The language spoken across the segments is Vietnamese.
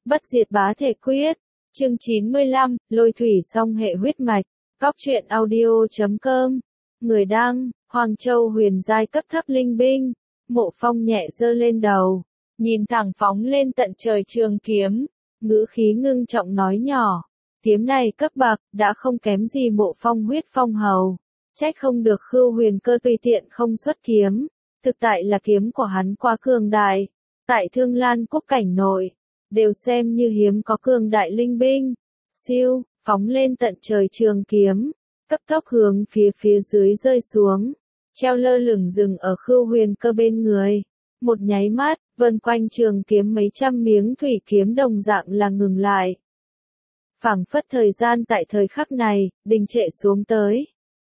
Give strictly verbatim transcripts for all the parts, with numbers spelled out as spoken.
Bất diệt bá thể quyết. Chương chín mươi lăm, lôi thủy song hệ huyết mạch. Cóc truyện audio chấm com. Người đăng, Hoàng Châu huyền giai cấp thấp linh binh. Mộ Phong nhẹ giơ lên đầu, nhìn thẳng phóng lên tận trời trường kiếm, ngữ khí ngưng trọng nói nhỏ. Kiếm này cấp bậc, đã không kém gì Mộ Phong huyết phong hầu. Trách không được Khưu Huyền Cơ tùy tiện không xuất kiếm. Thực tại là kiếm của hắn quá cường đại. Tại Thương Lan quốc cảnh nội, đều xem như hiếm có cường đại linh binh. Siêu, phóng lên tận trời trường kiếm, cấp tốc hướng phía phía dưới rơi xuống, treo lơ lửng dừng ở Khưu Huyền Cơ bên người. Một nháy mắt, vần quanh trường kiếm mấy trăm miếng thủy kiếm đồng dạng là ngừng lại. Phảng phất thời gian tại thời khắc này, đình trệ xuống tới.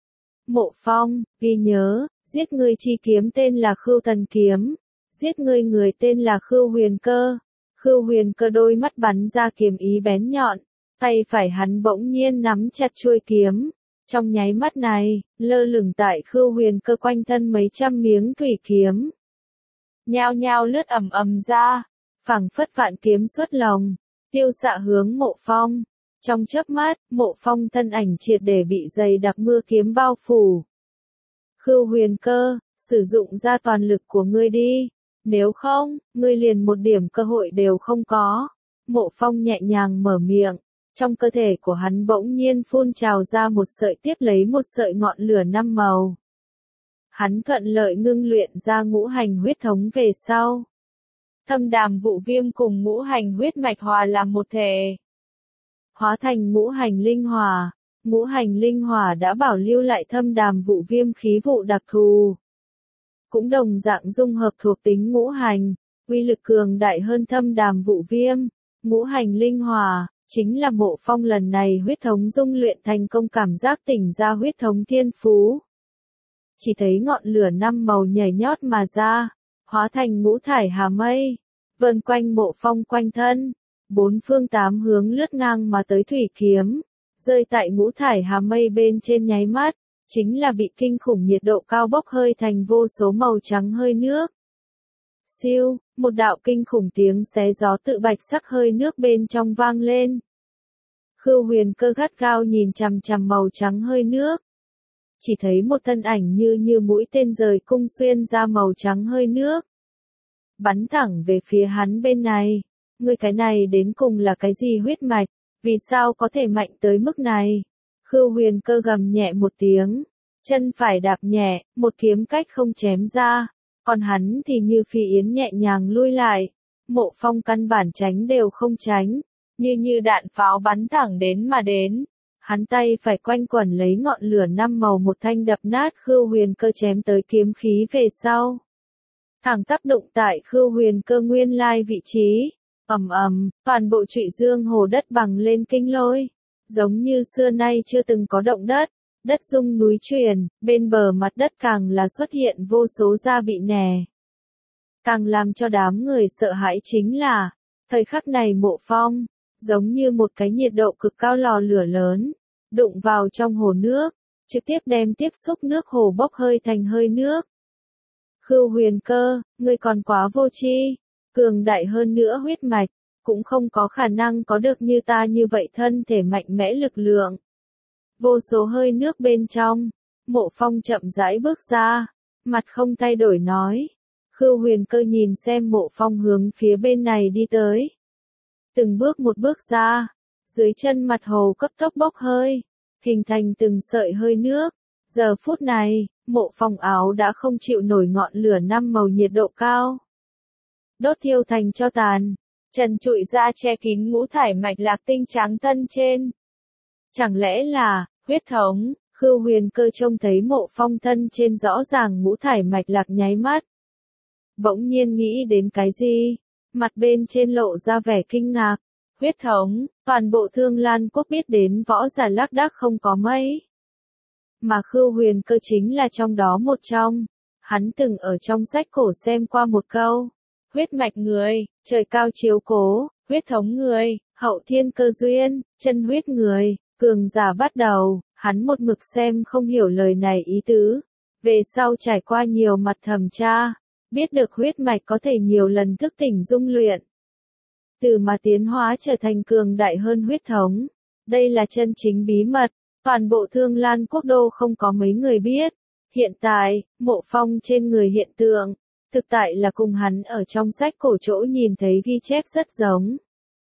Mộ Phong, ghi nhớ, giết ngươi chi kiếm tên là Khưu Thần Kiếm, giết ngươi người tên là Khưu Huyền Cơ. Khưu Huyền Cơ đôi mắt bắn ra kiếm ý bén nhọn, tay phải hắn bỗng nhiên nắm chặt chuôi kiếm. Trong nháy mắt này, lơ lửng tại Khưu Huyền Cơ quanh thân mấy trăm miếng thủy kiếm. Nhao nhao lướt ầm ầm ra, phảng phất vạn kiếm xuất lồng, tiêu xạ hướng Mộ Phong. Trong chớp mắt, Mộ Phong thân ảnh triệt để bị dày đặc mưa kiếm bao phủ. Khưu Huyền Cơ, sử dụng ra toàn lực của ngươi đi, nếu không, ngươi liền một điểm cơ hội đều không có. Mộ Phong nhẹ nhàng mở miệng, trong cơ thể của hắn bỗng nhiên phun trào ra một sợi tiếp lấy một sợi ngọn lửa năm màu. Hắn thuận lợi ngưng luyện ra ngũ hành huyết thống về sau. Thâm Đàm Vụ Viêm cùng ngũ hành huyết mạch hòa làm một thể, hóa thành ngũ hành linh hỏa. Ngũ hành linh hỏa đã bảo lưu lại Thâm Đàm Vụ Viêm khí vụ đặc thù, cũng đồng dạng dung hợp thuộc tính ngũ hành, uy lực cường đại hơn Thâm Đàm Vụ Viêm. Ngũ hành linh hỏa chính là Mộ Phong lần này huyết thống dung luyện thành công cảm giác tỉnh ra huyết thống thiên phú. Chỉ thấy ngọn lửa năm màu nhảy nhót mà ra, hóa thành ngũ thải hà mây, vờn quanh Mộ Phong quanh thân. Bốn phương tám hướng lướt ngang mà tới thủy kiếm, rơi tại ngũ thải hà mây bên trên nháy mắt, chính là bị kinh khủng nhiệt độ cao bốc hơi thành vô số màu trắng hơi nước. Siêu, một đạo kinh khủng tiếng xé gió tự bạch sắc hơi nước bên trong vang lên. Khưu Huyền Cơ gắt gao nhìn chằm chằm màu trắng hơi nước. Chỉ thấy một thân ảnh như như mũi tên rời cung xuyên ra màu trắng hơi nước, bắn thẳng về phía hắn bên này. Ngươi cái này đến cùng là cái gì huyết mạch, vì sao có thể mạnh tới mức này? Khưu Huyền Cơ gầm nhẹ một tiếng, chân phải đạp nhẹ, một kiếm cách không chém ra, còn hắn thì như phi yến nhẹ nhàng lui lại. Mộ Phong căn bản tránh đều không tránh, như như đạn pháo bắn thẳng đến mà đến. Hắn tay phải quanh quẩn lấy ngọn lửa năm màu một thanh đập nát Khưu Huyền Cơ chém tới kiếm khí về sau, thẳng tắp đụng tại Khưu Huyền Cơ nguyên lai vị trí. Ầm ầm, toàn bộ Trụy Dương hồ đất bằng lên kinh lôi, giống như xưa nay chưa từng có động đất, đất rung núi chuyển, bên bờ mặt đất càng là xuất hiện vô số da bị nẻ. Càng làm cho đám người sợ hãi chính là, thời khắc này Mộ Phong, giống như một cái nhiệt độ cực cao lò lửa lớn, đụng vào trong hồ nước, trực tiếp đem tiếp xúc nước hồ bốc hơi thành hơi nước. Khưu Huyền Cơ, ngươi còn quá vô tri. Cường đại hơn nữa huyết mạch, cũng không có khả năng có được như ta như vậy thân thể mạnh mẽ lực lượng. Vô số hơi nước bên trong, Mộ Phong chậm rãi bước ra, mặt không thay đổi nói. Khưu Huyền Cơ nhìn xem Mộ Phong hướng phía bên này đi tới. Từng bước một bước ra, dưới chân mặt hồ cấp tốc bốc hơi, hình thành từng sợi hơi nước. Giờ phút này, Mộ Phong áo đã không chịu nổi ngọn lửa năm màu nhiệt độ cao, đốt thiêu thành cho tàn, trần trụi ra che kín ngũ thải mạch lạc tinh trắng thân trên. Chẳng lẽ là huyết thống? Khưu Huyền Cơ trông thấy Mộ Phong thân trên rõ ràng ngũ thải mạch lạc nháy mắt, bỗng nhiên nghĩ đến cái gì, mặt bên trên lộ ra vẻ kinh ngạc. Huyết thống, toàn bộ Thương Lan quốc biết đến võ giả lác đác không có mấy, mà Khưu Huyền Cơ chính là trong đó một trong. Hắn từng ở trong sách cổ xem qua một câu. Huyết mạch người, trời cao chiếu cố, huyết thống người, hậu thiên cơ duyên, chân huyết người, cường giả bắt đầu. Hắn một mực xem không hiểu lời này ý tứ. Về sau trải qua nhiều mặt thẩm tra, biết được huyết mạch có thể nhiều lần thức tỉnh dung luyện. từ mà tiến hóa trở thành cường đại hơn huyết thống. Đây là chân chính bí mật, toàn bộ Thương Lan quốc đô không có mấy người biết. Hiện tại, Mộ Phong trên người hiện tượng, thực tại là cùng hắn ở trong sách cổ chỗ nhìn thấy ghi chép rất giống.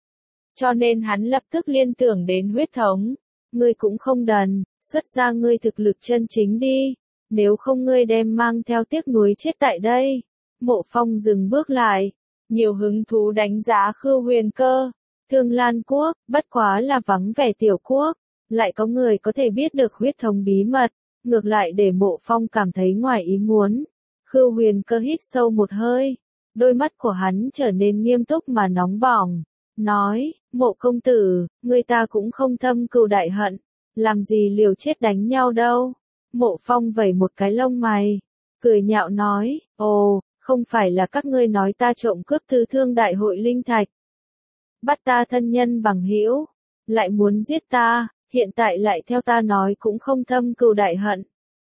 Cho nên hắn lập tức liên tưởng đến huyết thống. Ngươi cũng không đần, xuất ra ngươi thực lực chân chính đi, nếu không ngươi đem mang theo tiếc nuối chết tại đây. Mộ Phong dừng bước lại, nhiều hứng thú đánh giá Khưu Huyền Cơ. Thương Lan quốc, bất quá là vắng vẻ tiểu quốc, lại có người có thể biết được huyết thống bí mật, ngược lại để Mộ Phong cảm thấy ngoài ý muốn. Khưu Huyền Cơ hít sâu một hơi, đôi mắt của hắn trở nên nghiêm túc mà nóng bỏng, nói, Mộ công tử, người ta cũng không thâm cừu đại hận, làm gì liều chết đánh nhau đâu. Mộ Phong vẩy một cái lông mày, cười nhạo nói, ồ, không phải là các ngươi nói ta trộm cướp thư thương đại hội linh thạch, bắt ta thân nhân bằng hữu, lại muốn giết ta, hiện tại lại theo ta nói cũng không thâm cừu đại hận.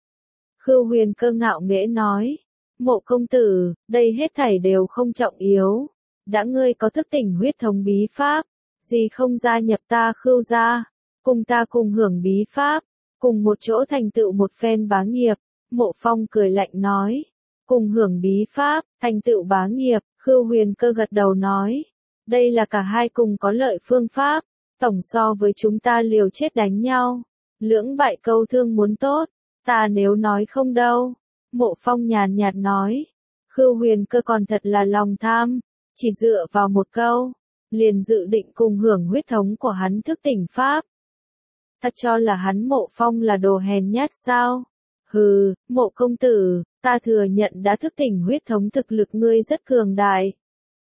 Khưu Huyền Cơ ngạo nghễ nói, Mộ công tử, đây hết thảy đều không trọng yếu, đã ngươi có thức tỉnh huyết thống bí pháp, gì không gia nhập ta Khưu gia, cùng ta cùng hưởng bí pháp, cùng một chỗ thành tựu một phen bá nghiệp. Mộ Phong cười lạnh nói, cùng hưởng bí pháp, thành tựu bá nghiệp. Khưu Huyền Cơ gật đầu nói, đây là cả hai cùng có lợi phương pháp, tổng so với chúng ta liều chết đánh nhau, lưỡng bại câu thương muốn tốt, ta nếu nói không đâu. Mộ Phong nhàn nhạt nói, Khưu Huyền Cơ còn thật là lòng tham, chỉ dựa vào một câu, liền dự định cùng hưởng huyết thống của hắn thức tỉnh pháp. Thật cho là hắn Mộ Phong là đồ hèn nhát sao? Hừ, Mộ công tử, ta thừa nhận đã thức tỉnh huyết thống thực lực ngươi rất cường đại.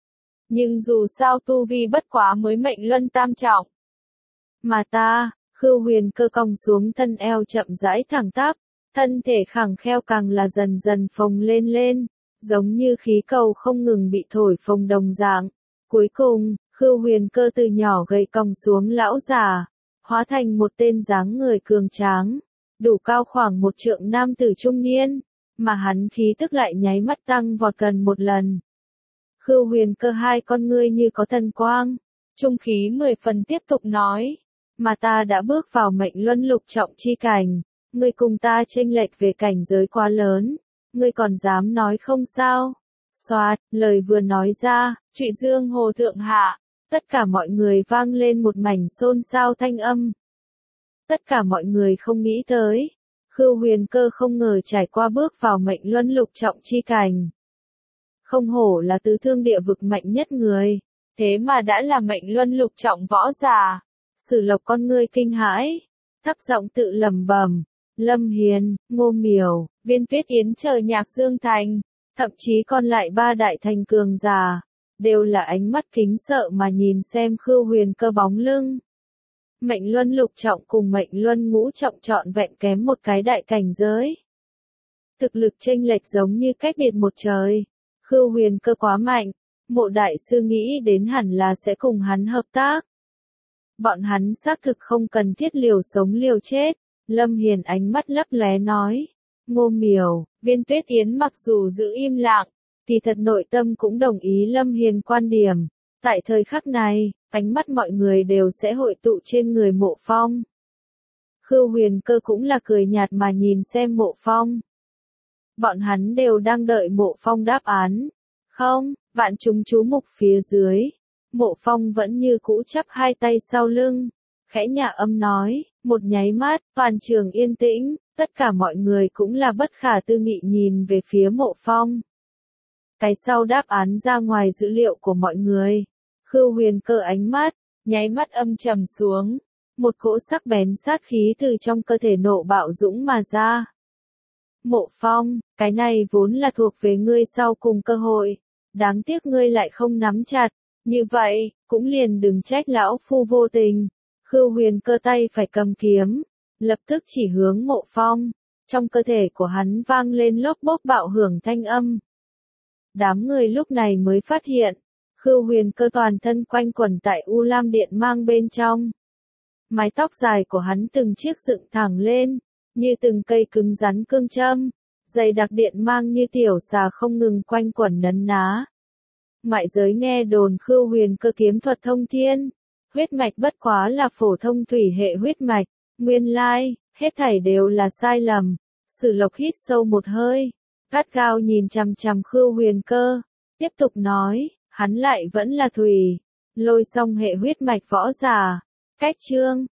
Nhưng dù sao tu vi bất quá mới mệnh luân tam trọng. Mà ta, Khưu Huyền Cơ cong xuống thân eo chậm rãi thẳng tắp, thân thể khẳng kheo càng là dần dần phồng lên lên, giống như khí cầu không ngừng bị thổi phồng đồng dạng. Cuối cùng, Khưu Huyền Cơ từ nhỏ gầy cong xuống lão già, hóa thành một tên dáng người cường tráng, đủ cao khoảng một trượng nam tử trung niên, mà hắn khí tức lại nháy mắt tăng vọt gần một lần. Khưu Huyền Cơ hai con ngươi như có thần quang, trung khí mười phần tiếp tục nói, mà ta đã bước vào mệnh luân lục trọng chi cảnh, ngươi cùng ta chênh lệch về cảnh giới quá lớn, ngươi còn dám nói không sao? Xoạt, lời vừa nói ra, Trụy Dương Hồ thượng hạ, tất cả mọi người vang lên một mảnh xôn xao thanh âm. Tất cả mọi người không nghĩ tới, Khưu Huyền Cơ không ngờ trải qua bước vào mệnh luân lục trọng chi cảnh. Không hổ là tứ thương địa vực mạnh nhất người, thế mà đã là mệnh luân lục trọng võ giả. Sử Lộc con ngươi kinh hãi, thấp giọng tự lẩm bẩm, Lâm Hiền, Ngô Miểu, Viên Tuyết Yến chờ Nhạc Dương Thành, thậm chí còn lại ba đại thành cường giả, đều là ánh mắt kính sợ mà nhìn xem Khưu Huyền Cơ bóng lưng. Mệnh luân lục trọng cùng mệnh luân ngũ trọng trọn vẹn kém một cái đại cảnh giới. Thực lực chênh lệch giống như cách biệt một trời. Khưu Huyền Cơ quá mạnh, Mộ đại sư nghĩ đến hẳn là sẽ cùng hắn hợp tác. Bọn hắn xác thực không cần thiết liều sống liều chết. Lâm Hiền ánh mắt lấp lóe nói, Ngô Miểu, Viên Tuyết Yến mặc dù giữ im lặng, thì thật nội tâm cũng đồng ý Lâm Hiền quan điểm. Tại thời khắc này, ánh mắt mọi người đều sẽ hội tụ trên người Mộ Phong. Khưu Huyền Cơ cũng là cười nhạt mà nhìn xem Mộ Phong. Bọn hắn đều đang đợi Mộ Phong đáp án. Không, vạn chúng chú mục phía dưới. Mộ Phong vẫn như cũ chắp hai tay sau lưng. Khẽ nhả âm nói, một nháy mắt, toàn trường yên tĩnh, tất cả mọi người cũng là bất khả tư nghị nhìn về phía Mộ Phong. Cái sau đáp án ra ngoài dữ liệu của mọi người. Khưu Huyền Cơ ánh mắt, nháy mắt âm trầm xuống. Một cỗ sắc bén sát khí từ trong cơ thể nộ bạo dũng mà ra. Mộ Phong, cái này vốn là thuộc về ngươi sau cùng cơ hội. Đáng tiếc ngươi lại không nắm chặt. Như vậy, cũng liền đừng trách lão phu vô tình. Khưu Huyền Cơ tay phải cầm kiếm, lập tức chỉ hướng Mộ Phong. Trong cơ thể của hắn vang lên lốp bốp bạo hưởng thanh âm. Đám người lúc này mới phát hiện, Khưu Huyền Cơ toàn thân quanh quẩn tại U Lam Điện mang bên trong. Mái tóc dài của hắn từng chiếc dựng thẳng lên, như từng cây cứng rắn cương châm, dày đặc điện mang như tiểu xà không ngừng quanh quẩn nấn ná. Ngoại giới nghe đồn Khưu Huyền Cơ kiếm thuật thông thiên, huyết mạch bất quá là phổ thông thủy hệ huyết mạch, nguyên lai, hết thảy đều là sai lầm. Sử Lộc hít sâu một hơi, gắt gao nhìn chằm chằm Khưu Huyền Cơ, tiếp tục nói, hắn lại vẫn là thủy, lôi song hệ huyết mạch võ giả. Cách chương